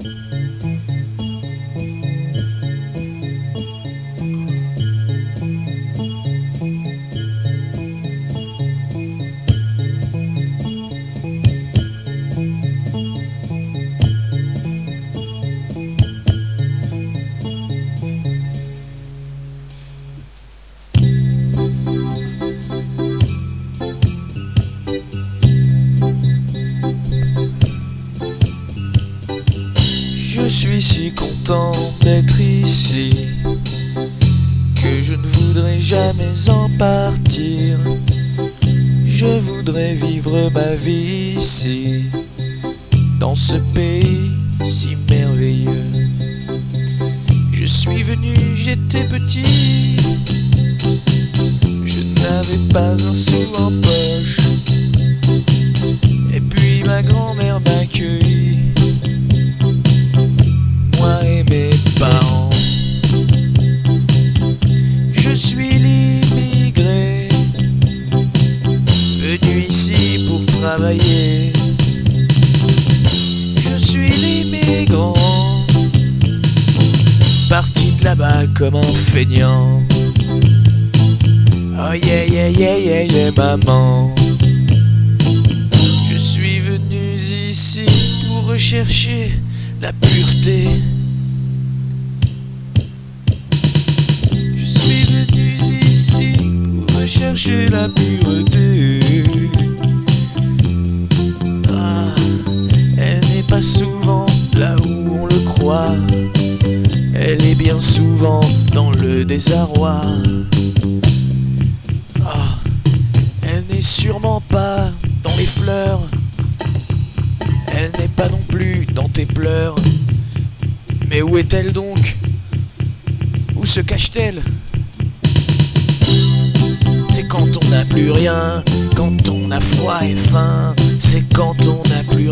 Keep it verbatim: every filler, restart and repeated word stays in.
Je suis si content d'être ici que je ne voudrais jamais en partir. Je voudrais vivre ma vie ici, dans ce pays si merveilleux. Je suis venu, j'étais petit, je n'avais pas un sou en poche. Et puis ma grand-mère m'a accueilli, moi et mes parents. Je suis l'immigré, venu ici pour travailler. Je suis l'immigrant, parti de là-bas comme un feignant. Oh yeah yeah yeah yeah yeah maman. Je suis venu ici pour rechercher la pureté. Je suis venu ici pour rechercher la pureté. Ah, elle n'est pas souvent là où on le croit. Elle est bien souvent dans le désarroi. Ah, elle n'est sûrement pas dans les fleurs. Elle n'est pas non plus dans tes pleurs. Mais où est-elle donc? Où se cache-t-elle? C'est quand on n'a plus rien, quand on a froid et faim. C'est quand on n'a plus